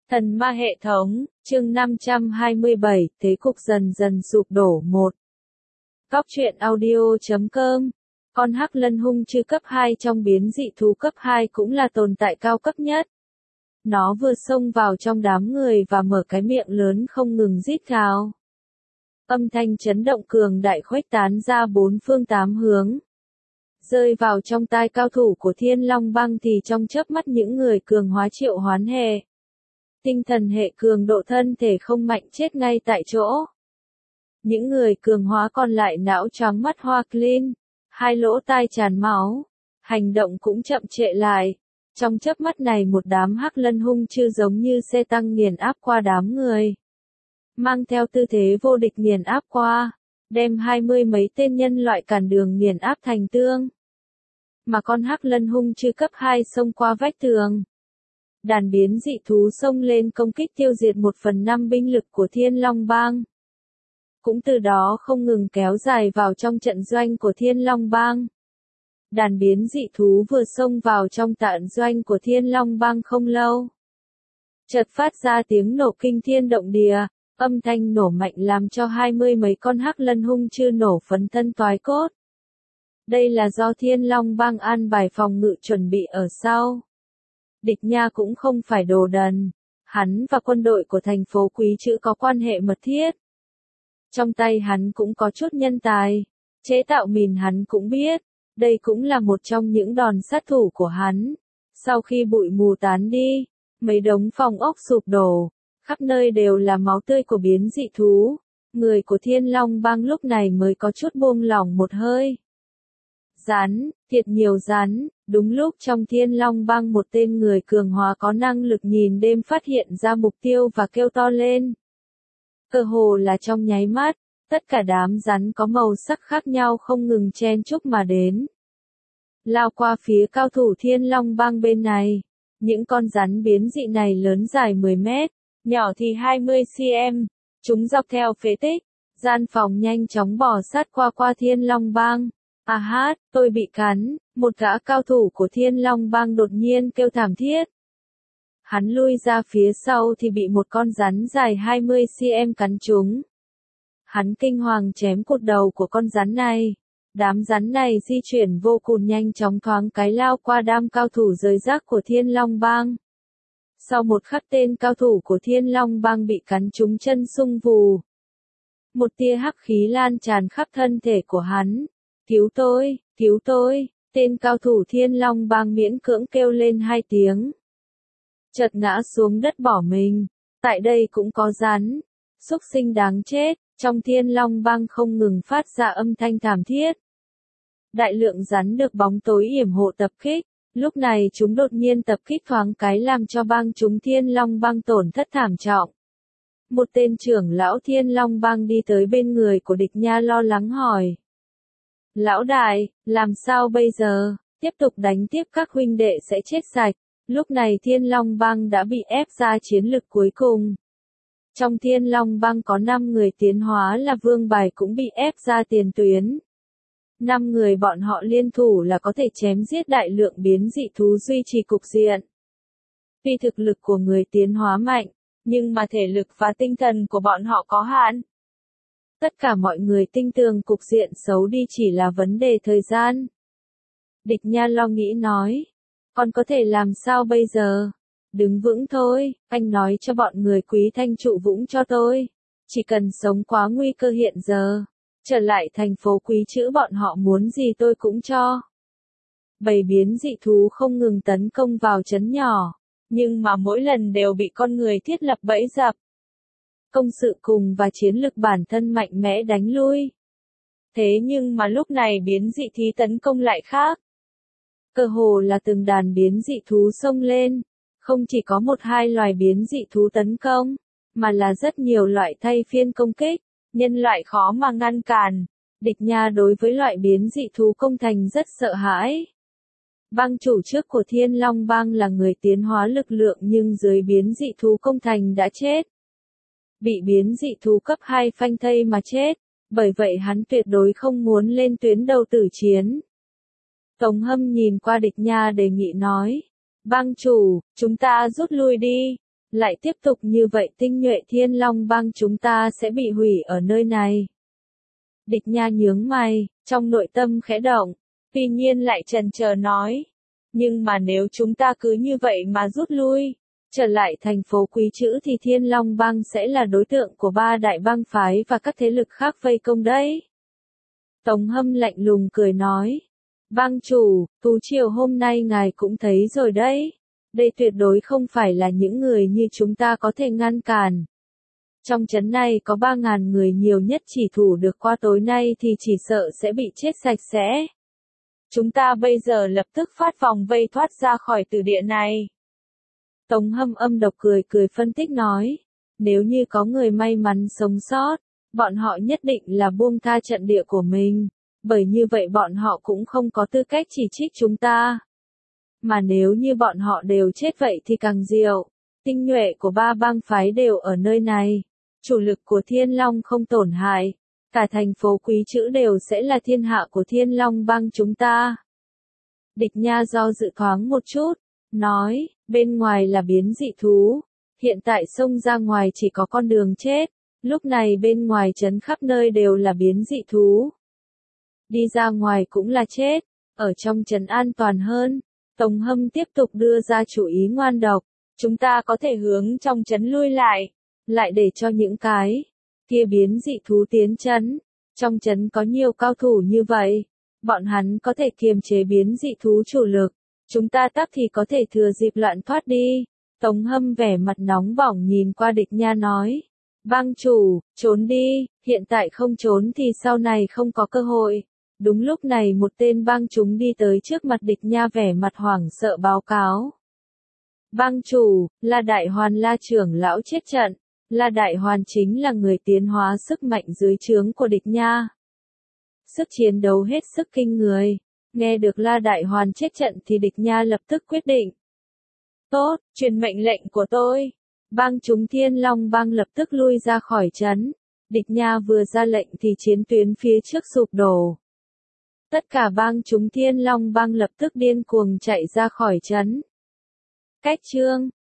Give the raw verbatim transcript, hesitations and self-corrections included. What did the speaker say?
Thần ma hệ thống, chương năm trăm hai mươi bảy, thế cục dần dần sụp đổ một. Góc truyện audio chấm com. Con hắc lân hung chư cấp hai trong biến dị thú cấp hai cũng là tồn tại cao cấp nhất. Nó vừa xông vào trong đám người và mở cái miệng lớn không ngừng rít gào. Âm thanh chấn động cường đại khuếch tán ra bốn phương tám hướng. Rơi vào trong tai cao thủ của Thiên Long Bang thì trong chớp mắt những người cường hóa triệu hoán hệ. Tinh thần hệ cường độ thân thể không mạnh chết ngay tại chỗ. Những người cường hóa còn lại não choáng mắt hoa clean, hai lỗ tai tràn máu, hành động cũng chậm trễ lại. Trong chớp mắt này một đám hắc lân hung chư giống như xe tăng nghiền áp qua đám người. Mang theo tư thế vô địch nghiền áp qua, đem hai mươi mấy tên nhân loại cản đường nghiền áp thành tương. Mà con hắc lân hung chư cấp hai xông qua vách tường. Đàn biến dị thú xông lên công kích tiêu diệt một phần năm binh lực của Thiên Long Bang. Cũng từ đó không ngừng kéo dài vào trong trận doanh của Thiên Long Bang. Đàn biến dị thú vừa xông vào trong trận doanh của Thiên Long Bang không lâu. Chợt phát ra tiếng nổ kinh thiên động địa, âm thanh nổ mạnh làm cho hai mươi mấy con hắc lân hung chư nổ phấn thân toái cốt. Đây là do Thiên Long Bang an bài phòng ngự chuẩn bị ở sau. Địch Nha cũng không phải đồ đần, hắn và quân đội của thành phố Quý Chữ có quan hệ mật thiết. Trong tay hắn cũng có chút nhân tài, chế tạo mìn hắn cũng biết, đây cũng là một trong những đòn sát thủ của hắn. Sau khi bụi mù tán đi, mấy đống phòng ốc sụp đổ, khắp nơi đều là máu tươi của biến dị thú, người của Thiên Long Bang lúc này mới có chút buông lỏng một hơi. Rắn, thiệt nhiều rắn, đúng lúc trong Thiên Long Bang một tên người cường hóa có năng lực nhìn đêm phát hiện ra mục tiêu và kêu to lên. Cơ hồ là trong nháy mắt, tất cả đám rắn có màu sắc khác nhau không ngừng chen chúc mà đến. Lao qua phía cao thủ Thiên Long Bang bên này, những con rắn biến dị này lớn dài mười mét, nhỏ thì hai mươi xăng-ti-mét, chúng dọc theo phế tích, gian phòng nhanh chóng bò sát qua qua Thiên Long Bang. À hát, tôi bị cắn, một gã cao thủ của Thiên Long Bang đột nhiên kêu thảm thiết. Hắn lui ra phía sau thì bị một con rắn dài hai mươi xăng-ti-mét cắn trúng. Hắn kinh hoàng chém cột đầu của con rắn này. Đám rắn này di chuyển vô cùng nhanh chóng thoáng cái lao qua đám cao thủ rời rác của Thiên Long Bang. Sau một khắc tên cao thủ của Thiên Long Bang bị cắn trúng chân sung vù. Một tia hắc khí lan tràn khắp thân thể của hắn. Cứu tôi, cứu tôi, tên cao thủ Thiên Long Bang miễn cưỡng kêu lên hai tiếng. Chợt ngã xuống đất bỏ mình, tại đây cũng có rắn, súc sinh đáng chết, trong Thiên Long Bang không ngừng phát ra âm thanh thảm thiết. Đại lượng rắn được bóng tối yểm hộ tập kích, lúc này chúng đột nhiên tập kích thoáng cái làm cho bang chúng Thiên Long Bang tổn thất thảm trọng. Một tên trưởng lão Thiên Long Bang đi tới bên người của Địch Nha lo lắng hỏi. Lão đại, làm sao bây giờ, tiếp tục đánh tiếp các huynh đệ sẽ chết sạch, lúc này Thiên Long Bang đã bị ép ra chiến lực cuối cùng. Trong Thiên Long Bang có năm người tiến hóa là vương bài cũng bị ép ra tiền tuyến. năm người bọn họ liên thủ là có thể chém giết đại lượng biến dị thú duy trì cục diện. Tuy thực lực của người tiến hóa mạnh, nhưng mà thể lực và tinh thần của bọn họ có hạn. Tất cả mọi người tin tưởng cục diện xấu đi chỉ là vấn đề thời gian. Địch Nha lo nghĩ nói. Còn có thể làm sao bây giờ? Đứng vững thôi, anh nói cho bọn người Quý Thanh trụ vững cho tôi. Chỉ cần sống quá nguy cơ hiện giờ. Trở lại thành phố Quý Chữ bọn họ muốn gì tôi cũng cho. Bầy biến dị thú không ngừng tấn công vào trấn nhỏ. Nhưng mà mỗi lần đều bị con người thiết lập bẫy dập. Công sự cùng và chiến lực bản thân mạnh mẽ đánh lui. Thế nhưng mà lúc này biến dị thú tấn công lại khác. Cơ hồ là từng đàn biến dị thú xông lên, không chỉ có một hai loài biến dị thú tấn công, mà là rất nhiều loại thay phiên công kích, nhân loại khó mà ngăn cản. Địch Nha đối với loại biến dị thú công thành rất sợ hãi. Bang chủ trước của Thiên Long Bang là người tiến hóa lực lượng nhưng dưới biến dị thú công thành đã chết. Bị biến dị thú cấp hai phanh thây mà chết, bởi vậy hắn tuyệt đối không muốn lên tuyến đầu tử chiến. Tống Hâm nhìn qua Địch Nha đề nghị nói, bang chủ, chúng ta rút lui đi, Lại tiếp tục như vậy tinh nhuệ Thiên Long bang chúng ta sẽ bị hủy ở nơi này. Địch Nha nhướng mày, trong nội tâm khẽ động, tuy nhiên lại chần chờ nói. Nhưng mà nếu chúng ta cứ như vậy mà rút lui, trở lại thành phố Quý Chữ thì Thiên Long bang sẽ là đối tượng của ba đại bang phái và các thế lực khác vây công đấy. Tống Hâm lạnh lùng cười nói. Bang chủ, Tú Triều hôm nay ngài cũng thấy rồi đấy. Đây tuyệt đối không phải là những người như chúng ta có thể ngăn cản. Trong trấn này có ba ngàn người nhiều nhất chỉ thủ được qua tối nay thì chỉ sợ sẽ bị chết sạch sẽ. Chúng ta bây giờ lập tức phát vòng vây thoát ra khỏi tử địa này. Tống Hâm âm độc cười cười phân tích nói. Nếu như có người may mắn sống sót, bọn họ nhất định là buông tha trận địa của mình. Bởi như vậy bọn họ cũng không có tư cách chỉ trích chúng ta. Mà nếu như bọn họ đều chết vậy thì càng diệu. Tinh nhuệ của ba bang phái đều ở nơi này. Chủ lực của Thiên Long không tổn hại. Cả thành phố Quý Chữ đều sẽ là thiên hạ của Thiên Long bang chúng ta. Địch Nha do dự thoáng một chút. Nói, bên ngoài là biến dị thú. Hiện tại xông ra ngoài chỉ có con đường chết. Lúc này bên ngoài trấn khắp nơi đều là biến dị thú. Đi ra ngoài cũng là chết. Ở trong trấn an toàn hơn. Tống Hâm tiếp tục đưa ra chủ ý ngoan độc. Chúng ta có thể hướng trong trấn lui lại. Lại để cho những cái kia biến dị thú tiến trấn. Trong trấn có nhiều cao thủ như vậy. Bọn hắn có thể kiềm chế biến dị thú chủ lực. Chúng ta tắc thì có thể thừa dịp loạn thoát đi. Tống Hâm vẻ mặt nóng bỏng nhìn qua Địch Nha nói. Bang chủ, trốn đi, hiện tại không trốn thì sau này không có cơ hội. Đúng lúc này một tên bang chúng đi tới trước mặt Địch Nha vẻ mặt hoảng sợ báo cáo. Bang chủ, La Đại Hoàn La trưởng lão chết trận. La Đại Hoàn chính là người tiến hóa sức mạnh dưới trướng của Địch Nha. Sức chiến đấu hết sức kinh người. Nghe được La Đại Hoàn chết trận thì Địch Nha lập tức quyết định. Tốt, truyền mệnh lệnh của tôi. Bang chúng Thiên Long bang lập tức lui ra khỏi trấn. Địch Nha vừa ra lệnh thì chiến tuyến phía trước sụp đổ. Tất cả bang chúng Thiên Long bang lập tức điên cuồng chạy ra khỏi trấn. Cách chương